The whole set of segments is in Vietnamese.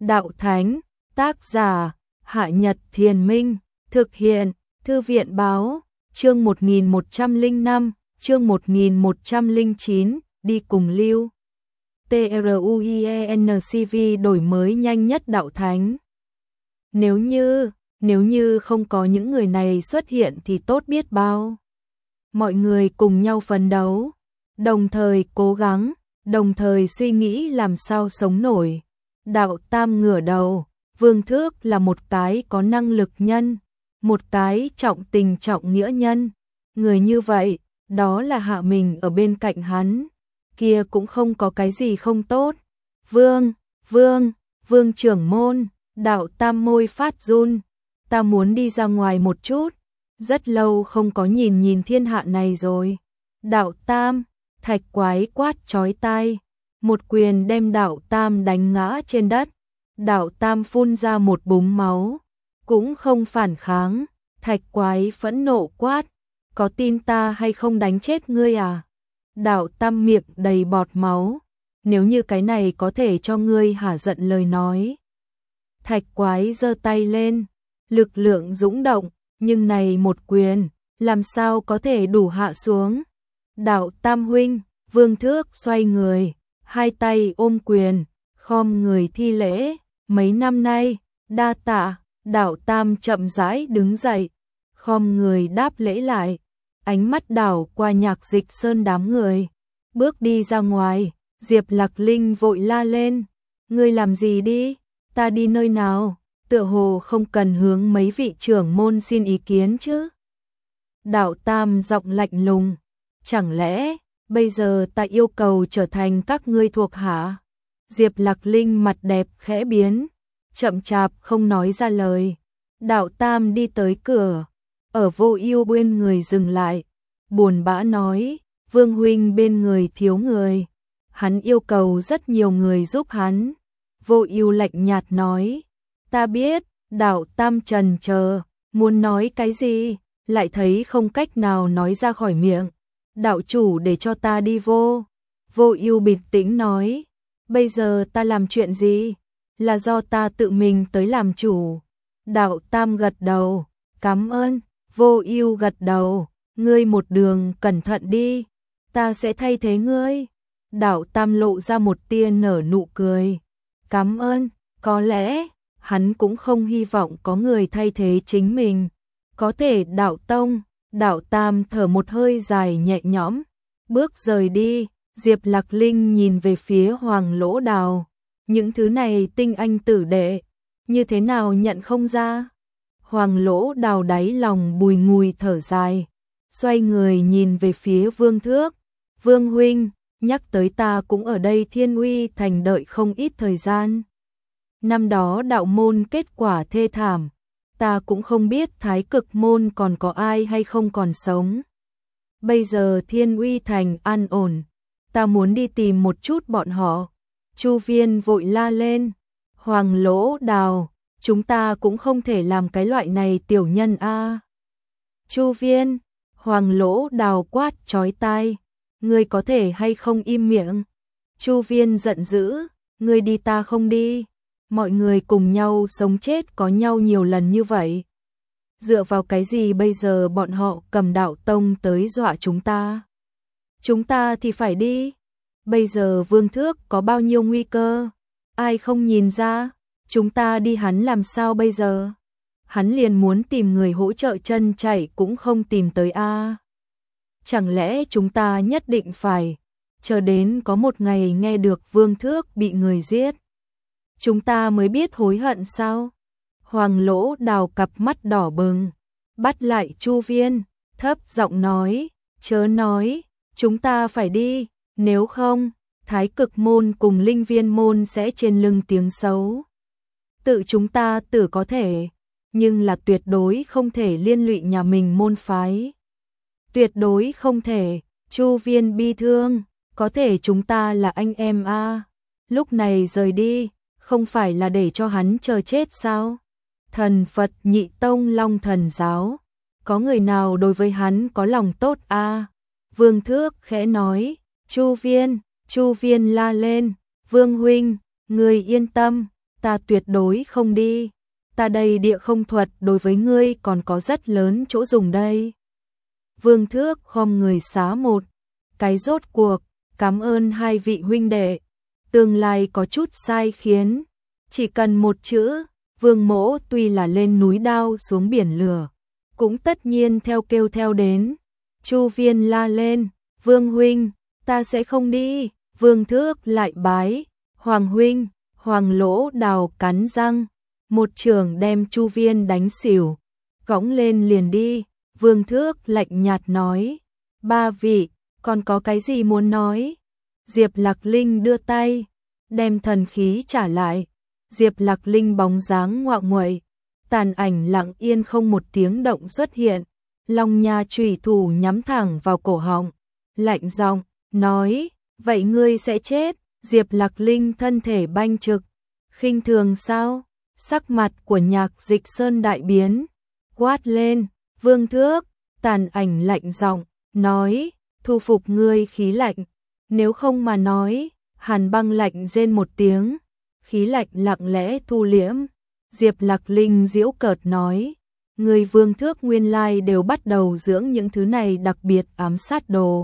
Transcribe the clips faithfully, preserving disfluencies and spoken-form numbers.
Đạo Thánh, tác giả, Hạ Nhật Thiền Minh, thực hiện, Thư viện Báo, chương một nghìn một trăm lẻ năm, chương một nghìn một trăm lẻ chín, đi cùng Lưu. TRUIENCV đổi mới nhanh nhất Đạo Thánh. Nếu như, nếu như không có những người này xuất hiện thì tốt biết bao. Mọi người cùng nhau phấn đấu, đồng thời cố gắng, đồng thời suy nghĩ làm sao sống nổi. Đạo Tam ngửa đầu, Vương Thước là một cái có năng lực nhân, một cái trọng tình trọng nghĩa nhân. Người như vậy, đó là hạ mình ở bên cạnh hắn, kia cũng không có cái gì không tốt. Vương, Vương, Vương trưởng môn, Đạo Tam môi phát run, ta muốn đi ra ngoài một chút, rất lâu không có nhìn nhìn thiên hạ này rồi. Đạo Tam, Thạch Quái quát chói tai, một quyền đem Đạo Tam đánh ngã trên đất. Đạo Tam phun ra một búng máu, cũng không phản kháng. Thạch Quái phẫn nộ quát, có tin ta hay không đánh chết ngươi à? Đạo Tam miệng đầy bọt máu, nếu như cái này có thể cho ngươi hả giận lời nói. Thạch Quái giơ tay lên, lực lượng dũng động, nhưng này một quyền, làm sao có thể đủ hạ xuống. Đạo Tam huynh, Vương Thước xoay người, hai tay ôm quyền, khom người thi lễ, mấy năm nay, đa tạ. Đạo Tam chậm rãi đứng dậy, khom người đáp lễ lại, ánh mắt đảo qua Nhạc Dịch Sơn đám người, bước đi ra ngoài. Diệp Lạc Linh vội la lên, ngươi làm gì đi, ta đi nơi nào, tựa hồ không cần hướng mấy vị trưởng môn xin ý kiến chứ. Đạo Tam giọng lạnh lùng, chẳng lẽ bây giờ ta yêu cầu trở thành các ngươi thuộc hạ? Diệp Lạc Linh mặt đẹp khẽ biến, chậm chạp không nói ra lời. Đạo Tam đi tới cửa, ở Vô Ưu bên người dừng lại, buồn bã nói, Vương huynh bên người thiếu người, hắn yêu cầu rất nhiều người giúp hắn. Vô Ưu lạnh nhạt nói, ta biết. Đạo Tam trần chờ, muốn nói cái gì, lại thấy không cách nào nói ra khỏi miệng. Đạo chủ để cho ta đi vô. Vô Ưu bình tĩnh nói, bây giờ ta làm chuyện gì, là do ta tự mình tới làm chủ. Đạo Tam gật đầu, cảm ơn. Vô Ưu gật đầu, ngươi một đường cẩn thận đi, ta sẽ thay thế ngươi. Đạo Tam lộ ra một tia nở nụ cười, cảm ơn. Có lẽ hắn cũng không hy vọng có người thay thế chính mình. Có thể Đạo Tông. Đạo Tam thở một hơi dài nhẹ nhõm, bước rời đi. Diệp Lạc Linh nhìn về phía Hoàng Lỗ Đào, những thứ này tinh anh tử đệ, như thế nào nhận không ra. Hoàng Lỗ Đào đáy lòng bùi ngùi thở dài, xoay người nhìn về phía Vương Thước, Vương huynh, nhắc tới ta cũng ở đây Thiên Uy thành đợi không ít thời gian. Năm đó đạo môn kết quả thê thảm, ta cũng không biết Thái Cực môn còn có ai hay không còn sống. Bây giờ Thiên Uy thành an ổn, ta muốn đi tìm một chút bọn họ. Chu Viên vội la lên, Hoàng Lỗ Đào, chúng ta cũng không thể làm cái loại này tiểu nhân a. À. Chu Viên, Hoàng Lỗ Đào quát chói tai, ngươi có thể hay không im miệng. Chu Viên giận dữ, ngươi đi ta không đi, mọi người cùng nhau sống chết có nhau nhiều lần như vậy. Dựa vào cái gì bây giờ bọn họ cầm Đạo Tông tới dọa chúng ta? Chúng ta thì phải đi. Bây giờ Vương Thước có bao nhiêu nguy cơ, ai không nhìn ra, chúng ta đi hắn làm sao bây giờ? Hắn liền muốn tìm người hỗ trợ chân chạy cũng không tìm tới a. À. Chẳng lẽ chúng ta nhất định phải chờ đến có một ngày nghe được Vương Thước bị người giết, chúng ta mới biết hối hận sao? Hoàng Lỗ Đào cặp mắt đỏ bừng, bắt lại Chu Viên, thấp giọng nói, chớ nói, chúng ta phải đi, nếu không, Thái Cực môn cùng Linh Viên môn sẽ trên lưng tiếng xấu. Tự chúng ta tử có thể, nhưng là tuyệt đối không thể liên lụy nhà mình môn phái. Tuyệt đối không thể. Chu Viên bi thương, có thể chúng ta là anh em a. À. Lúc này rời đi, không phải là để cho hắn chờ chết sao? Thần Phật Nhị Tông Long Thần giáo, có người nào đối với hắn có lòng tốt a? À? Vương Thước khẽ nói, Chu Viên, Chu Viên la lên, Vương huynh, người yên tâm, ta tuyệt đối không đi. Ta đây địa không thuật đối với ngươi còn có rất lớn chỗ dùng đây. Vương Thước khom người xá một cái rốt cuộc, cảm ơn hai vị huynh đệ. Tương lai có chút sai khiến, chỉ cần một chữ, Vương Mỗ tuy là lên núi đao xuống biển lửa, cũng tất nhiên theo kêu theo đến. Chu Viên la lên, Vương huynh, ta sẽ không đi. Vương Thước lại bái, Hoàng huynh. Hoàng Lỗ Đào cắn răng, một trường đem Chu Viên đánh xỉu, cõng lên liền đi. Vương Thước lạnh nhạt nói, ba vị, còn có cái gì muốn nói? Diệp Lạc Linh đưa tay, đem thần khí trả lại. Diệp Lạc Linh bóng dáng ngoạo nguậy, tàn ảnh lặng yên không một tiếng động xuất hiện, long nha chủy thủ nhắm thẳng vào cổ họng, lạnh giọng nói, vậy ngươi sẽ chết. Diệp Lạc Linh thân thể banh trực, khinh thường sao? Sắc mặt của Nhạc Dịch Sơn đại biến, quát lên, Vương Thước. Tàn ảnh lạnh giọng nói, thu phục ngươi khí lạnh, nếu không mà nói. Hàn Băng lạnh rên một tiếng, khí lạnh lặng lẽ thu liễm. Diệp Lạc Linh giễu cợt nói, người Vương Thước nguyên lai đều bắt đầu dưỡng những thứ này đặc biệt ám sát đồ.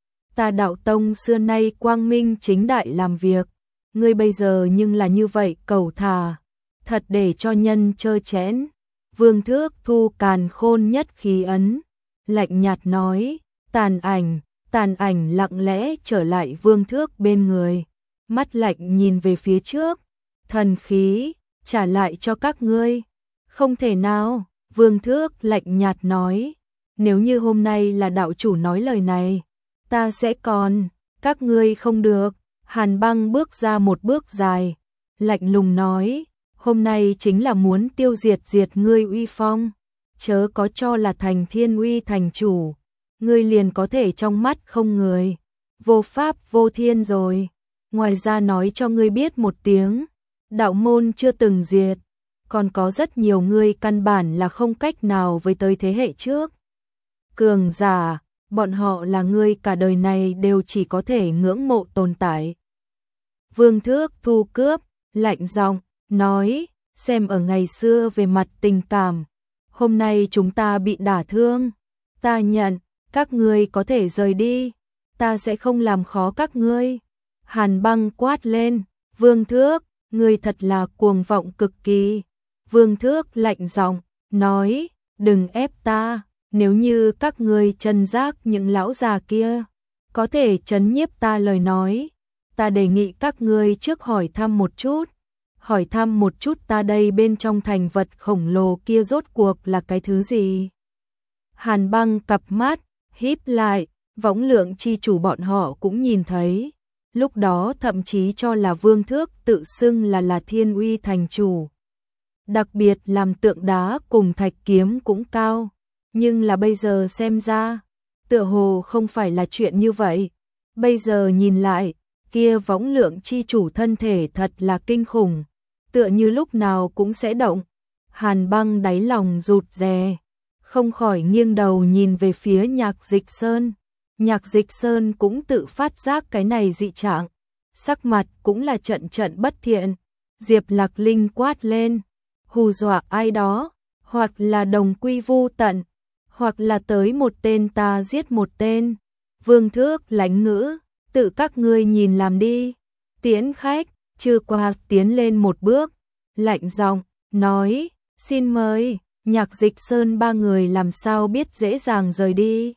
Ta Đạo Tông xưa nay quang minh chính đại làm việc, ngươi bây giờ nhưng là như vậy cẩu thả, thật để cho nhân chơ chẽn. Vương Thước thu càn khôn nhất khí ấn, lạnh nhạt nói, tàn ảnh. Tàn ảnh lặng lẽ trở lại Vương Thước bên người, mắt lạnh nhìn về phía trước, thần khí, trả lại cho các ngươi. Không thể nào, Vương Thước lạnh nhạt nói, nếu như hôm nay là đạo chủ nói lời này, ta sẽ còn, các ngươi không được. Hàn Băng bước ra một bước dài, lạnh lùng nói, hôm nay chính là muốn tiêu diệt diệt ngươi uy phong, chớ có cho là thành thiên uy thành chủ, ngươi liền có thể trong mắt không người, vô pháp vô thiên rồi. Ngoài ra nói cho ngươi biết một tiếng, đạo môn chưa từng diệt, còn có rất nhiều ngươi căn bản là không cách nào với tới thế hệ trước. Cường giả, bọn họ là ngươi cả đời này đều chỉ có thể ngưỡng mộ tồn tại. Vương Thước thu cướp, lạnh giọng nói, xem ở ngày xưa về mặt tình cảm, hôm nay chúng ta bị đả thương, ta nhận, các ngươi có thể rời đi, ta sẽ không làm khó các ngươi. Hàn Băng quát lên, Vương Thước, ngươi thật là cuồng vọng cực kỳ. Vương Thước lạnh giọng nói, đừng ép ta, nếu như các ngươi chân giác những lão già kia có thể trấn nhiếp ta lời nói, ta đề nghị các ngươi trước hỏi thăm một chút, hỏi thăm một chút ta đây bên trong thành vật khổng lồ kia rốt cuộc là cái thứ gì. Hàn Băng cặp mắt híp lại, võng lượng chi chủ bọn họ cũng nhìn thấy, lúc đó thậm chí cho là Vương Thước tự xưng là là thiên uy thành chủ. Đặc biệt làm tượng đá cùng thạch kiếm cũng cao, nhưng là bây giờ xem ra, tựa hồ không phải là chuyện như vậy. Bây giờ nhìn lại, kia võng lượng chi chủ thân thể thật là kinh khủng, tựa như lúc nào cũng sẽ động. Hàn Băng đáy lòng rụt rè, không khỏi nghiêng đầu nhìn về phía Nhạc Dịch Sơn. Nhạc Dịch Sơn cũng tự phát giác cái này dị trạng, sắc mặt cũng là trận trận bất thiện. Diệp Lạc Linh quát lên, hù dọa ai đó, hoặc là đồng quy vu tận, hoặc là tới một tên ta giết một tên. Vương Thước lãnh ngữ, tự các ngươi nhìn làm đi. Tiễn khách, Chư Qua tiến lên một bước, lạnh giọng nói, xin mời. Nhạc Dịch Sơn ba người làm sao biết dễ dàng rời đi.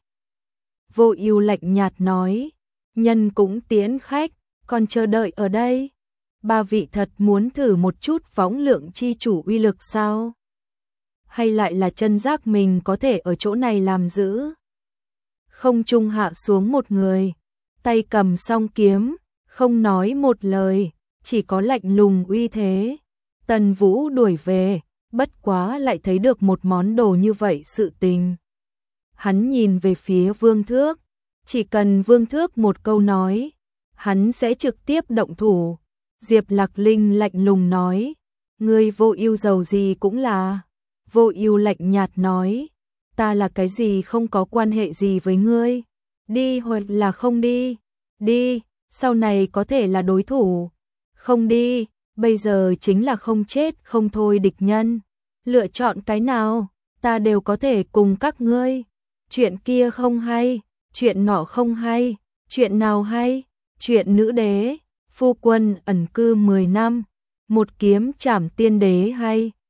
Vô Ưu lạnh nhạt nói, nhân cũng tiễn khách, còn chờ đợi ở đây. Ba vị thật muốn thử một chút võng lượng chi chủ uy lực sao? Hay lại là chân giác mình có thể ở chỗ này làm giữ? Không trung hạ xuống một người, tay cầm song kiếm, không nói một lời, chỉ có lạnh lùng uy thế. Tần Vũ đuổi về, bất quá lại thấy được một món đồ như vậy sự tình. Hắn nhìn về phía Vương Thước, chỉ cần Vương Thước một câu nói, hắn sẽ trực tiếp động thủ. Diệp Lạc Linh lạnh lùng nói, ngươi Vô Ưu giàu gì cũng là. Vô Ưu lạnh nhạt nói, ta là cái gì không có quan hệ gì với ngươi, đi hoặc là không đi, đi, sau này có thể là đối thủ, không đi, bây giờ chính là không chết không thôi địch nhân. Lựa chọn cái nào, ta đều có thể cùng các ngươi. Chuyện kia không hay, chuyện nọ không hay, chuyện nào hay? Chuyện nữ đế, phu quân ẩn cư mười năm, một kiếm trảm tiên đế hay.